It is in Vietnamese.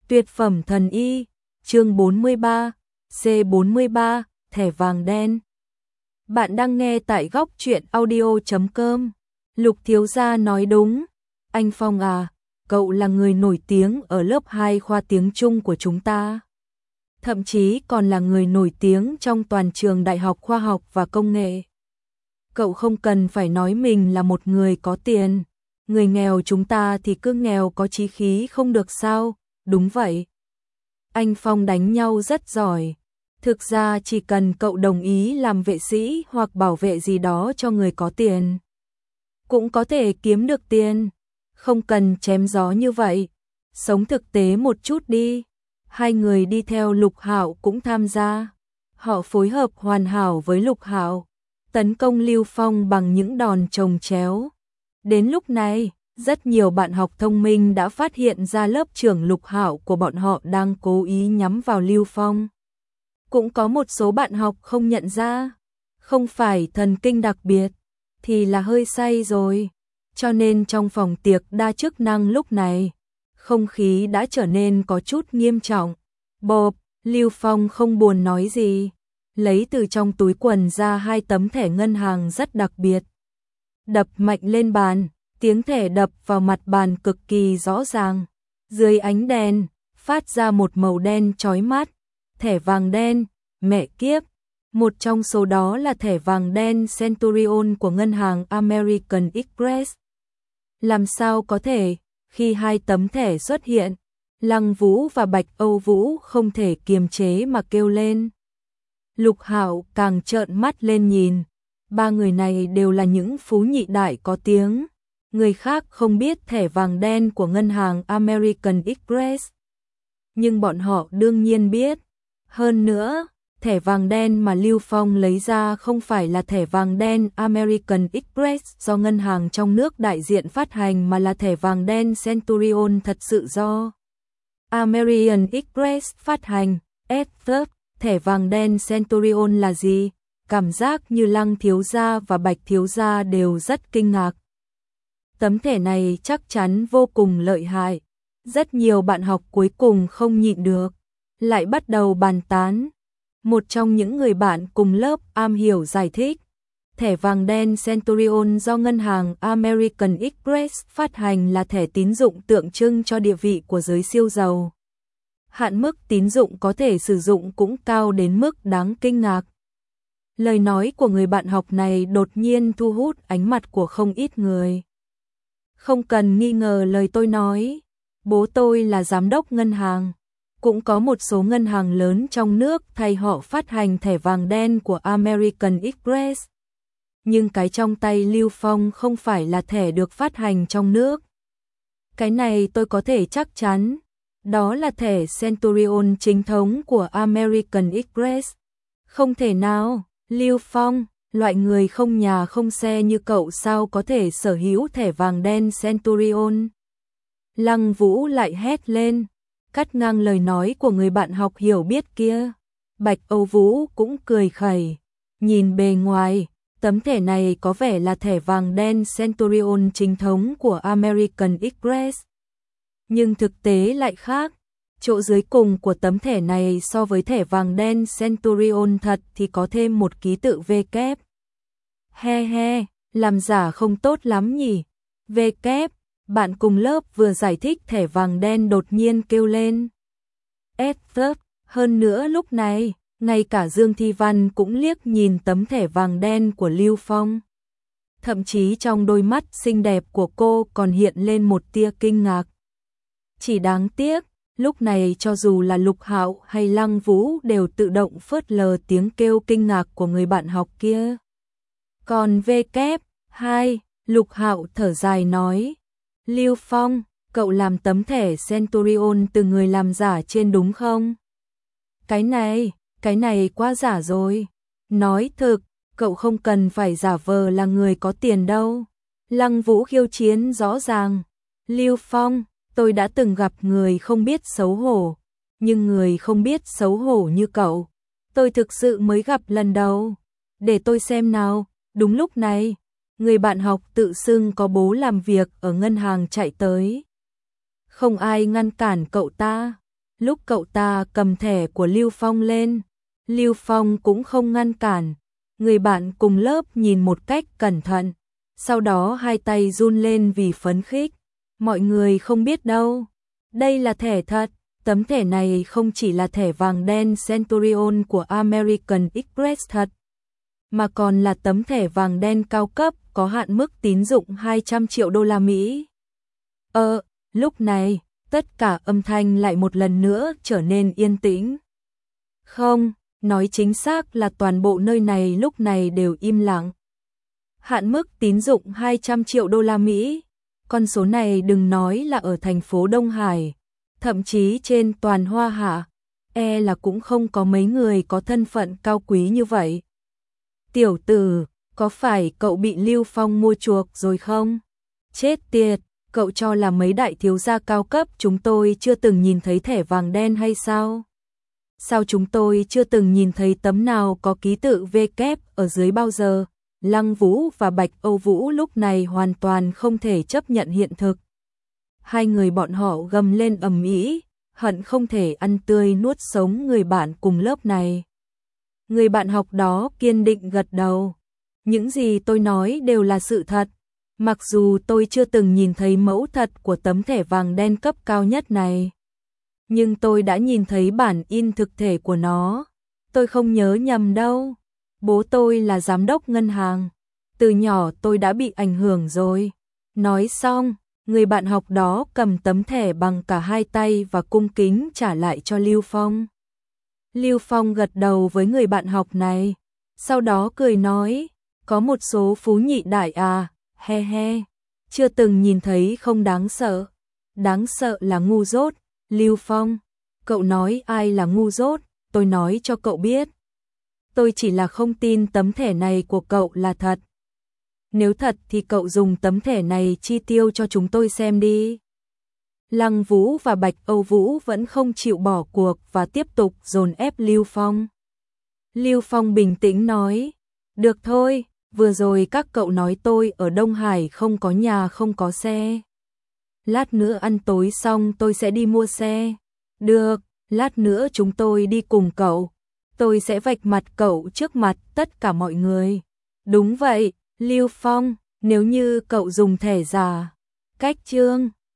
Tuyệt phẩm thần y, chương 43, C43, thẻ vàng đen. Bạn đang nghe tại góc truyện audio.com. Lục thiếu gia nói đúng. Anh Phong à, cậu là người nổi tiếng ở lớp 2 khoa tiếng Trung của chúng ta. Thậm chí còn là người nổi tiếng trong toàn trường Đại học Khoa học và Công nghệ. Cậu không cần phải nói mình là một người có tiền. Người nghèo chúng ta thì cứ nghèo có chí khí không được sao? Đúng vậy. Anh Phong đánh nhau rất giỏi. Thực ra chỉ cần cậu đồng ý làm vệ sĩ hoặc bảo vệ gì đó cho người có tiền, cũng có thể kiếm được tiền. Không cần chém gió như vậy. Sống thực tế một chút đi. Hai người đi theo Lục Hạo cũng tham gia. Họ phối hợp hoàn hảo với Lục Hạo, tấn công Lưu Phong bằng những đòn chồng chéo. Đến lúc này, rất nhiều bạn học thông minh đã phát hiện ra lớp trưởng Lục Hạo của bọn họ đang cố ý nhắm vào Lưu Phong. Cũng có một số bạn học không nhận ra, không phải thần kinh đặc biệt, thì là hơi say rồi. Cho nên trong phòng tiệc đa chức năng lúc này, không khí đã trở nên có chút nghiêm trọng. Bộp, Lưu Phong không buồn nói gì, lấy từ trong túi quần ra 2 tấm thẻ ngân hàng rất đặc biệt. Đập mạnh lên bàn, tiếng thẻ đập vào mặt bàn cực kỳ rõ ràng. Dưới ánh đèn, phát ra một màu đen chói mắt. Thẻ vàng đen, mẹ kiếp. Một trong số đó là thẻ vàng đen Centurion của ngân hàng American Express. Làm sao có thể, khi 2 tấm thẻ xuất hiện, Lăng Vũ và Bạch Âu Vũ không thể kiềm chế mà kêu lên. Lục Hạo càng trợn mắt lên nhìn. 3 người này đều là những phú nhị đại có tiếng. Người khác không biết thẻ vàng đen của ngân hàng American Express, nhưng bọn họ đương nhiên biết. Hơn nữa, thẻ vàng đen mà Lưu Phong lấy ra không phải là thẻ vàng đen American Express do ngân hàng trong nước đại diện phát hành, mà là thẻ vàng đen Centurion thật sự do American Express phát hành. Thẻ vàng đen Centurion là gì? Cảm giác như Lăng thiếu gia và Bạch thiếu gia đều rất kinh ngạc. Tấm thẻ này chắc chắn vô cùng lợi hại. Rất nhiều bạn học cuối cùng không nhịn được, lại bắt đầu bàn tán. Một trong những người bạn cùng lớp am hiểu giải thích. Thẻ vàng đen Centurion do ngân hàng American Express phát hành là thẻ tín dụng tượng trưng cho địa vị của giới siêu giàu. Hạn mức tín dụng có thể sử dụng cũng cao đến mức đáng kinh ngạc. Lời nói của người bạn học này đột nhiên thu hút ánh mặt của không ít người. Không cần nghi ngờ lời tôi nói, bố tôi là giám đốc ngân hàng. Cũng có một số ngân hàng lớn trong nước thay họ phát hành thẻ vàng đen của American Express. Nhưng cái trong tay Lưu Phong không phải là thẻ được phát hành trong nước. Cái này tôi có thể chắc chắn. Đó là thẻ Centurion chính thống của American Express. Không thể nào, Lưu Phong, loại người không nhà không xe như cậu sao có thể sở hữu thẻ vàng đen Centurion? Lăng Vũ lại hét lên, cắt ngang lời nói của người bạn học hiểu biết kia. Bạch Âu Vũ cũng cười khẩy, nhìn bề ngoài, tấm thẻ này có vẻ là thẻ vàng đen Centurion chính thống của American Express. Nhưng thực tế lại khác. Chỗ dưới cùng của tấm thẻ này so với thẻ vàng đen Centurion thật thì có thêm một ký tự V kép. He he, làm giả không tốt lắm nhỉ. V kép, bạn cùng lớp vừa giải thích thẻ vàng đen đột nhiên kêu lên. Hơn nữa lúc này, ngay cả Dương Thi Văn cũng liếc nhìn tấm thẻ vàng đen của Lưu Phong. Thậm chí trong đôi mắt xinh đẹp của cô còn hiện lên một tia kinh ngạc. Chỉ đáng tiếc, lúc này cho dù là Lục Hạo hay Lăng Vũ đều tự động phớt lờ tiếng kêu kinh ngạc của người bạn học kia. Còn V kép 2, Lục Hạo thở dài nói, Lưu Phong, cậu làm tấm thẻ Centurion từ người làm giả trên đúng không? Cái này quá giả rồi. Nói thực, cậu không cần phải giả vờ là người có tiền đâu. Lăng Vũ khiêu chiến rõ ràng. Lưu Phong, tôi đã từng gặp người không biết xấu hổ, nhưng người không biết xấu hổ như cậu, tôi thực sự mới gặp lần đầu. Để tôi xem nào. Đúng lúc này, người bạn học tự xưng có bố làm việc ở ngân hàng chạy tới. Không ai ngăn cản cậu ta, Lúc cậu ta cầm thẻ của Lưu Phong lên, Lưu Phong cũng không ngăn cản. Người bạn cùng lớp nhìn một cách cẩn thận, sau đó hai tay run lên vì phấn khích. Mọi người không biết đâu, đây là thẻ thật. Tấm thẻ này không chỉ là thẻ vàng đen Centurion của American Express thật, mà còn là tấm thẻ vàng đen cao cấp có hạn mức tín dụng 200 triệu đô la Mỹ. Lúc này, tất cả âm thanh lại một lần nữa trở nên yên tĩnh. Không, nói chính xác là toàn bộ nơi này lúc này đều im lặng. Hạn mức tín dụng 200 triệu đô la Mỹ, con số này đừng nói là ở thành phố Đông Hải, thậm chí trên toàn Hoa Hạ, là cũng không có mấy người có thân phận cao quý như vậy. Tiểu tử, có phải cậu bị Lưu Phong mua chuộc rồi không? Chết tiệt, cậu cho là mấy đại thiếu gia cao cấp chúng tôi chưa từng nhìn thấy thẻ vàng đen hay sao? Sao chúng tôi chưa từng nhìn thấy tấm nào có ký tự V kép ở dưới bao giờ? Lăng Vũ và Bạch Âu Vũ lúc này hoàn toàn không thể chấp nhận hiện thực. Hai người bọn họ gầm lên ầm ĩ, hận không thể ăn tươi nuốt sống người bạn cùng lớp này. Người bạn học đó kiên định gật đầu. Những gì tôi nói đều là sự thật. Mặc dù tôi chưa từng nhìn thấy mẫu thật của tấm thẻ vàng đen cấp cao nhất này, nhưng tôi đã nhìn thấy bản in thực thể của nó. Tôi không nhớ nhầm đâu. Bố tôi là giám đốc ngân hàng. Từ nhỏ tôi đã bị ảnh hưởng rồi. Nói xong, người bạn học đó cầm tấm thẻ bằng cả hai tay và cung kính trả lại cho Lưu Phong. Lưu Phong gật đầu với người bạn học này, sau đó cười nói, có một số phú nhị đại à, he he, chưa từng nhìn thấy không đáng sợ. Đáng sợ là ngu dốt. Lưu Phong, cậu nói ai là ngu dốt, tôi nói cho cậu biết. Tôi chỉ là không tin tấm thẻ này của cậu là thật. Nếu thật thì cậu dùng tấm thẻ này chi tiêu cho chúng tôi xem đi. Lăng Vũ và Bạch Âu Vũ vẫn không chịu bỏ cuộc và tiếp tục dồn ép Lưu Phong. Lưu Phong bình tĩnh nói, được thôi, vừa rồi các cậu nói tôi ở Đông Hải không có nhà không có xe. Lát nữa ăn tối xong tôi sẽ đi mua xe. Được, lát nữa chúng tôi đi cùng cậu. Tôi sẽ vạch mặt cậu trước mặt tất cả mọi người. Đúng vậy, Lưu Phong, nếu như cậu dùng thẻ giả, cách chương